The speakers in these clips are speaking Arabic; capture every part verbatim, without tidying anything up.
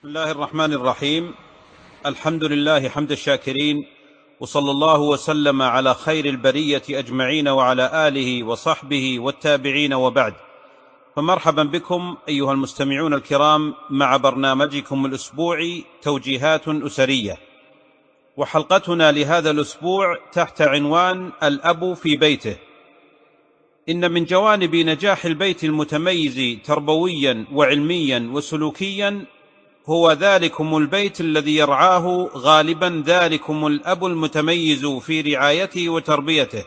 بسم الله الرحمن الرحيم. الحمد لله حمد الشاكرين، وصلى الله وسلم على خير البرية أجمعين وعلى آله وصحبه والتابعين، وبعد. فمرحبا بكم أيها المستمعون الكرام مع برنامجكم الأسبوعي توجيهات أسرية، وحلقتنا لهذا الأسبوع تحت عنوان الأب في بيته. إن من جوانب نجاح البيت المتميز تربويا وعلميا وسلوكيا هو ذلكم البيت الذي يرعاه غالبا ذلكم الأب المتميز في رعايته وتربيته،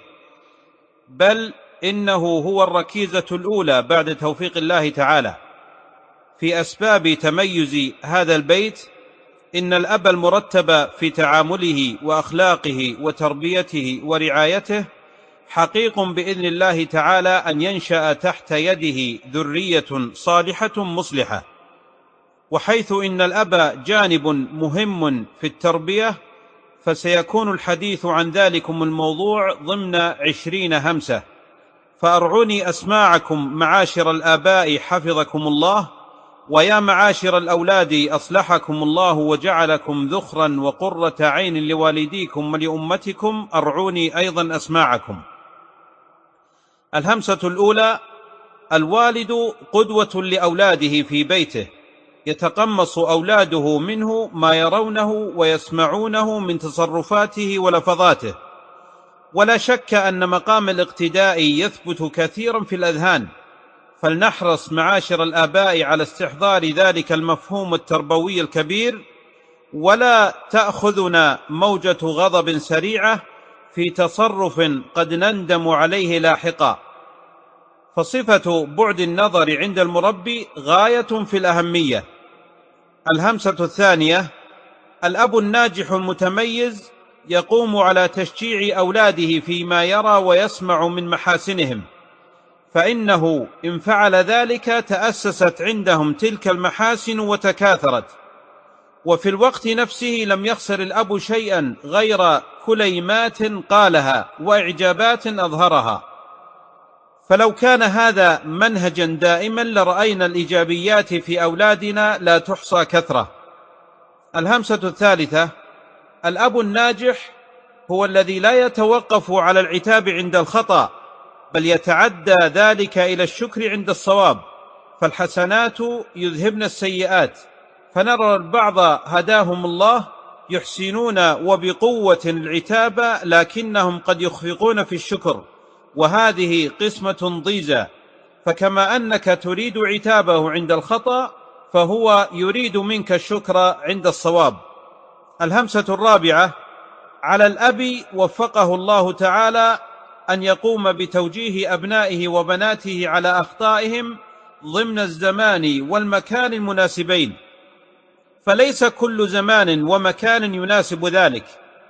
بل إنه هو الركيزة الأولى بعد توفيق الله تعالى في أسباب تميز هذا البيت. إن الأب المرتب في تعامله وأخلاقه وتربيته ورعايته حقيق بإذن الله تعالى أن ينشأ تحت يده ذرية صالحة مصلحة. وحيث إن الأب جانب مهم في التربية، فسيكون الحديث عن ذلكم الموضوع ضمن عشرين همسة. فأرعوني أسماعكم معاشر الآباء حفظكم الله، ويا معاشر الأولاد أصلحكم الله وجعلكم ذخرا وقرة عين لوالديكم ولأمتكم، أرعوني أيضا أسماعكم. الهمسة الأولى: الوالد قدوة لأولاده في بيته، يتقمص أولاده منه ما يرونه ويسمعونه من تصرفاته ولفظاته، ولا شك أن مقام الاقتداء يثبت كثيرا في الأذهان، فلنحرص معاشر الآباء على استحضار ذلك المفهوم التربوي الكبير، ولا تأخذنا موجة غضب سريعة في تصرف قد نندم عليه لاحقا. فصفة بعد النظر عند المربي غاية في الأهمية. الهمسة الثانية: الأب الناجح المتميز يقوم على تشجيع أولاده فيما يرى ويسمع من محاسنهم، فإنه إن فعل ذلك تأسست عندهم تلك المحاسن وتكاثرت، وفي الوقت نفسه لم يخسر الأب شيئا غير كليمات قالها وإعجابات أظهرها. فلو كان هذا منهجا دائما لرأينا الإيجابيات في أولادنا لا تحصى كثرة. الهمسة الثالثة: الأب الناجح هو الذي لا يتوقف على العتاب عند الخطأ، بل يتعدى ذلك إلى الشكر عند الصواب، فالحسنات يذهبن السيئات. فنرى البعض هداهم الله يحسنون وبقوة العتاب، لكنهم قد يخفقون في الشكر، وهذه قسمة ضيزى. فكما أنك تريد عتابه عند الخطأ، فهو يريد منك الشكر عند الصواب. الهمسة الرابعة: على الأب وفقه الله تعالى أن يقوم بتوجيه أبنائه وبناته على أخطائهم ضمن الزمان والمكان المناسبين، فليس كل زمان ومكان يناسب ذلك.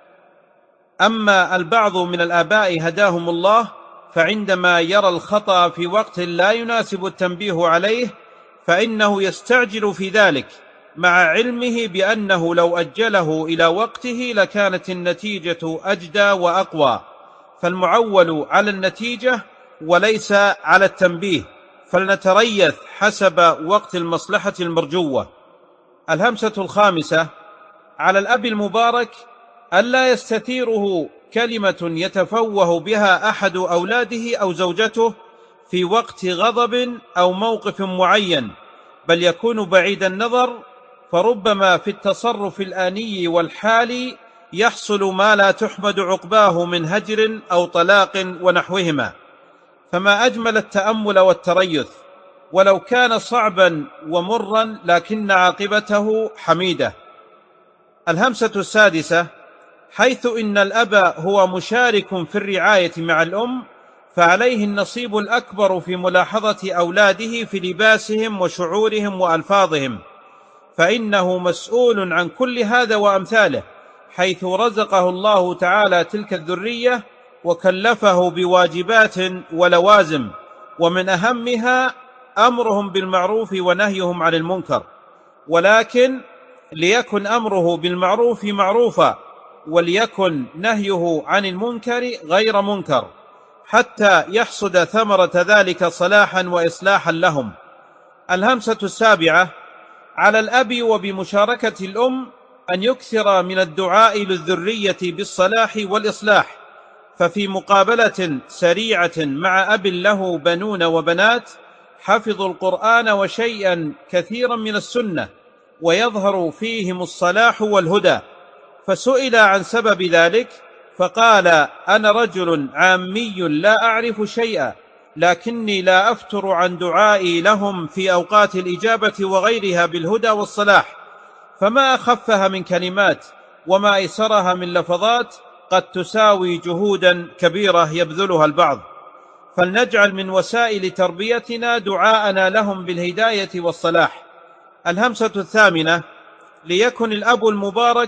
أما البعض من الآباء هداهم الله، فعندما يرى الخطأ في وقت لا يناسب التنبيه عليه، فإنه يستعجل في ذلك، مع علمه بأنه لو أجله إلى وقته لكانت النتيجة أجدى وأقوى. فالمعول على النتيجة وليس على التنبيه، فلنتريث حسب وقت المصلحة المرجوة. الهمسة الخامسة: على الأب المبارك ألا يستثيره كلمة يتفوه بها أحد أولاده أو زوجته في وقت غضب أو موقف معين، بل يكون بعيد النظر، فربما في التصرف الآني والحالي يحصل ما لا تحمد عقباه من هجر أو طلاق ونحوهما. فما أجمل التأمل والتريث، ولو كان صعبا ومرا لكن عاقبته حميدة. الهمسة السادسة: حيث إن الأب هو مشارك في الرعاية مع الأم، فعليه النصيب الأكبر في ملاحظة أولاده في لباسهم وشعورهم وألفاظهم، فإنه مسؤول عن كل هذا وأمثاله، حيث رزقه الله تعالى تلك الذرية وكلفه بواجبات ولوازم، ومن أهمها أمرهم بالمعروف ونهيهم عن المنكر. ولكن ليكن أمره بالمعروف معروفا، وليكن نهيه عن المنكر غير منكر، حتى يحصد ثمرة ذلك صلاحا وإصلاحا لهم. الهمسة السابعة: على الأب وبمشاركة الأم أن يكثر من الدعاء للذرية بالصلاح والإصلاح، ففي مقابلة سريعة مع أب له بنون وبنات حفظوا القرآن وشيئا كثيرا من السنة ويظهر فيهم الصلاح والهدى، فسئل عن سبب ذلك فقال: أنا رجل عامي لا أعرف شيئا، لكني لا أفتر عن دعائي لهم في أوقات الإجابة وغيرها بالهدى والصلاح، فما أخفها من كلمات وما أيسرها من لفظات قد تساوي جهودا كبيرة يبذلها البعض، فلنجعل من وسائل تربيتنا دعاءنا لهم بالهداية والصلاح. الهمسة الثامنة: ليكن الأب المبارك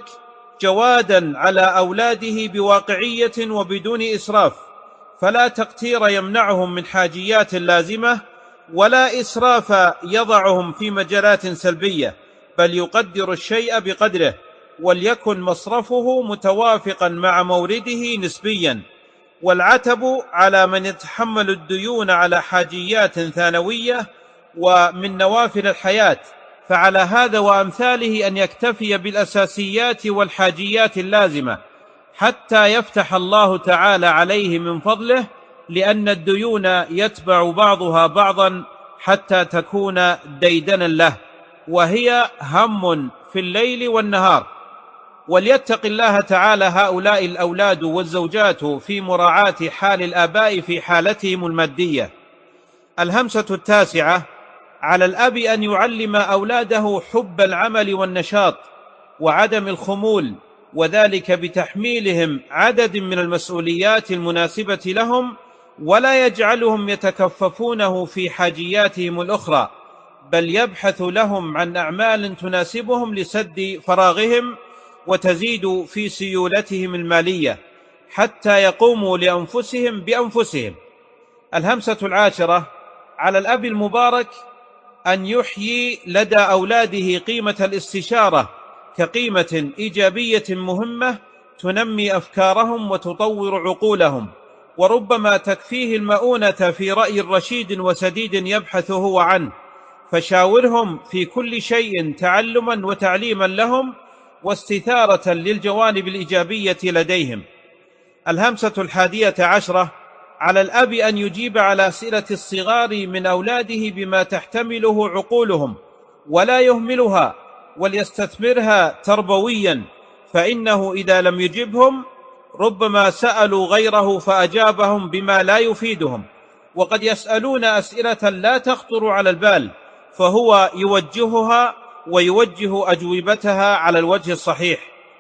جوادا على أولاده بواقعية وبدون إسراف، فلا تقتير يمنعهم من حاجيات لازمة، ولا إسراف يضعهم في مجالات سلبية، بل يقدر الشيء بقدره، وليكن مصرفه متوافقا مع مورده نسبيا. والعتب على من يتحمل الديون على حاجيات ثانوية ومن نوافل الحياة، فعلى هذا وأمثاله أن يكتفي بالأساسيات والحاجيات اللازمة حتى يفتح الله تعالى عليه من فضله، لأن الديون يتبع بعضها بعضا حتى تكون ديدنا له، وهي هم في الليل والنهار. وليتق الله تعالى هؤلاء الأولاد والزوجات في مراعاة حال الآباء في حالتهم المادية. الهمسة التاسعة: على الأب أن يعلم أولاده حب العمل والنشاط وعدم الخمول، وذلك بتحميلهم عدد من المسؤوليات المناسبة لهم، ولا يجعلهم يتكففونه في حاجياتهم الأخرى، بل يبحث لهم عن أعمال تناسبهم لسد فراغهم وتزيد في سيولتهم المالية حتى يقوموا لأنفسهم بأنفسهم. الهمسة العاشرة: على الأب المبارك أن يحيي لدى أولاده قيمة الاستشارة كقيمة إيجابية مهمة تنمي أفكارهم وتطور عقولهم، وربما تكفيه المؤونة في رأي رشيد وسديد يبحث هو عنه، فشاورهم في كل شيء تعلما وتعليما لهم واستثارة للجوانب الإيجابية لديهم. الهمسة الحادية عشرة: على الأب أن يجيب على أسئلة الصغار من أولاده بما تحتمله عقولهم ولا يهملها، وليستثمرها تربويا، فإنه إذا لم يجبهم ربما سألوا غيره فأجابهم بما لا يفيدهم، وقد يسألون أسئلة لا تخطر على البال، فهو يوجهها ويوجه أجوبتها على الوجه الصحيح.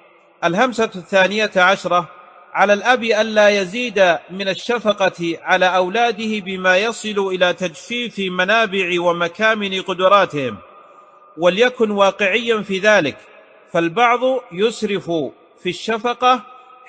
الهمسة الثانية عشرة: على الأب ألا يزيد من الشفقة على أولاده بما يصل إلى تجفيف منابع ومكامن قدراتهم، وليكن واقعيا في ذلك، فالبعض يسرف في الشفقة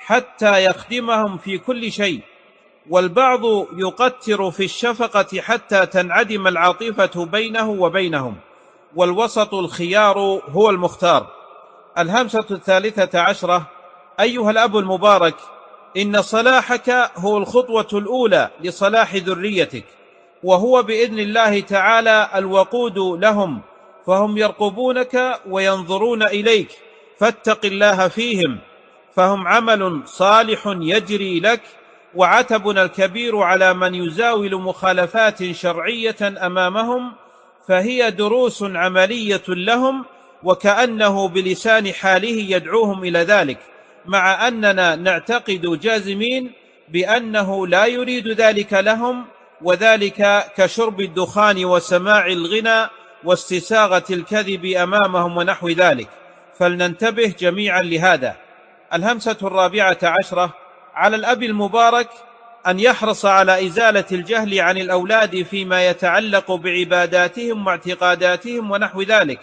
حتى يخدمهم في كل شيء، والبعض يقتر في الشفقة حتى تنعدم العاطفة بينه وبينهم، والوسط الخيار هو المختار. الهمسة الثالثة عشرة: أيها الأب المبارك، إن صلاحك هو الخطوة الأولى لصلاح ذريتك، وهو بإذن الله تعالى الوقود لهم، فهم يرقبونك وينظرون إليك، فاتق الله فيهم، فهم عمل صالح يجري لك، وعتبنا الكبير على من يزاول مخالفات شرعية أمامهم، فهي دروس عملية لهم، وكأنه بلسان حاله يدعوهم إلى ذلك، مع أننا نعتقد جازمين بأنه لا يريد ذلك لهم، وذلك كشرب الدخان وسماع الغنى واستساغة الكذب أمامهم ونحو ذلك، فلننتبه جميعا لهذا. الهمسة الرابعة عشرة: على الأب المبارك أن يحرص على إزالة الجهل عن الأولاد فيما يتعلق بعباداتهم واعتقاداتهم ونحو ذلك،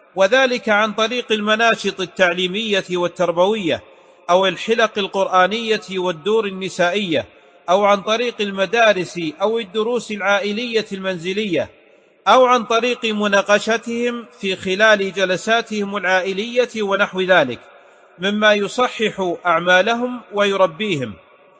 وذلك عن طريق المناشط التعليمية والتربوية، أو الحلق القرآنية والدور النسائية، أو عن طريق المدارس أو الدروس العائلية المنزلية، أو عن طريق مناقشتهم في خلال جلساتهم العائلية ونحو ذلك، مما يصحح أعمالهم ويربيهم.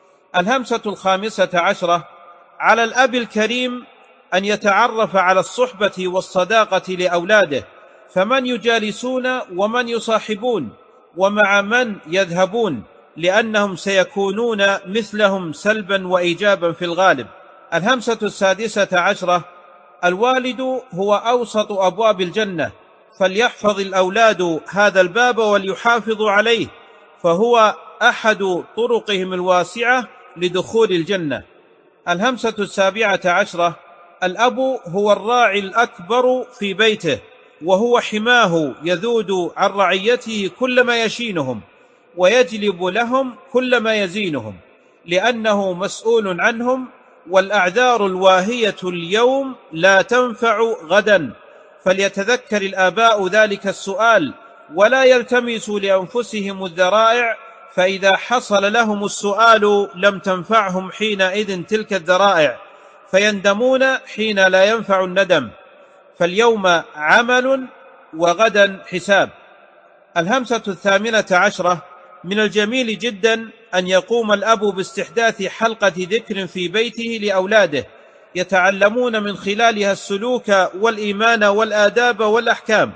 الهمسة الخامسة عشرة: على الأب الكريم أن يتعرف على الصحبة والصداقة لأولاده، فمن يجالسون ومن يصاحبون ومع من يذهبون، لأنهم سيكونون مثلهم سلبا وإيجابا في الغالب. الهمسة السادسة عشرة: الوالد هو أوسط أبواب الجنة، فليحفظ الأولاد هذا الباب وليحافظوا عليه، فهو أحد طرقهم الواسعة لدخول الجنة. الهمسة السابعة عشرة: الأب هو الراعي الأكبر في بيته، وهو حماه يذود عن رعيته كلما يشينهم، ويجلب لهم كلما يزينهم، لأنه مسؤول عنهم، والأعذار الواهية اليوم لا تنفع غدا، فليتذكر الآباء ذلك السؤال، ولا يلتمسوا لأنفسهم الذرائع، فإذا حصل لهم السؤال لم تنفعهم حينئذ تلك الذرائع، فيندمون حين لا ينفع الندم. فاليوم عمل وغدا حساب. الهمسة الثامنة عشرة: من الجميل جدا أن يقوم الأب باستحداث حلقة ذكر في بيته لأولاده يتعلمون من خلالها السلوك والإيمان والآداب والأحكام،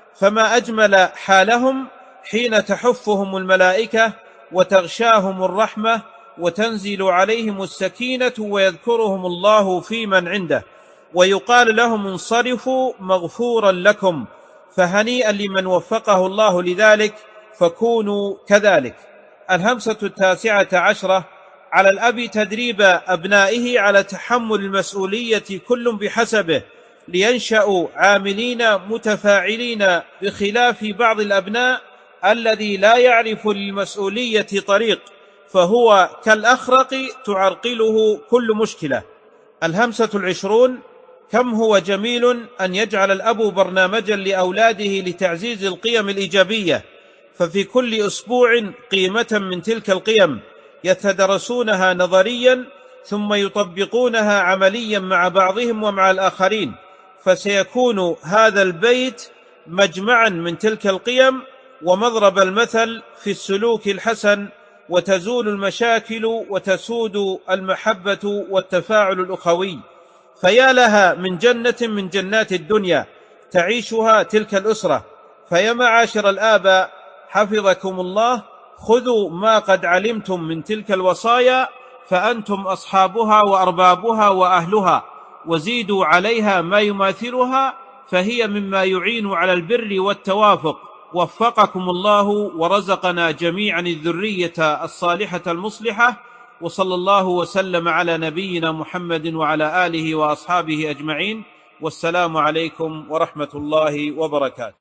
فما أجمل حالهم حين تحفهم الملائكة وتغشاهم الرحمة وتنزل عليهم السكينة ويذكرهم الله في من عنده، ويقال لهم انصرفوا مغفورا لكم، فهنيئا لمن وفقه الله لذلك، فكونوا كذلك. الهمسة التاسعة عشرة: على الأب تدريب أبنائه على تحمل المسؤولية كل بحسبه، لينشأوا عاملين متفاعلين، بخلاف بعض الأبناء الذي لا يعرف للمسؤولية طريق، فهو كالأخرق تعرقله كل مشكلة. الهمسة العشرون: كم هو جميل أن يجعل الأب برنامجا لأولاده لتعزيز القيم الإيجابية، ففي كل أسبوع قيمة من تلك القيم يتدرسونها نظريا ثم يطبقونها عمليا مع بعضهم ومع الآخرين، فسيكون هذا البيت مجمعا من تلك القيم ومضرب المثل في السلوك الحسن، وتزول المشاكل وتسود المحبة والتفاعل الأخوي. فيا لها من جنة من جنات الدنيا تعيشها تلك الأسرة. فيا معاشر الآباء حفظكم الله، خذوا ما قد علمتم من تلك الوصايا، فأنتم أصحابها وأربابها وأهلها، وزيدوا عليها ما يماثلها، فهي مما يعين على البر والتوافق. وفقكم الله ورزقنا جميعا الذرية الصالحة المصلحة، وصلى الله وسلم على نبينا محمد وعلى آله وأصحابه أجمعين، والسلام عليكم ورحمة الله وبركاته.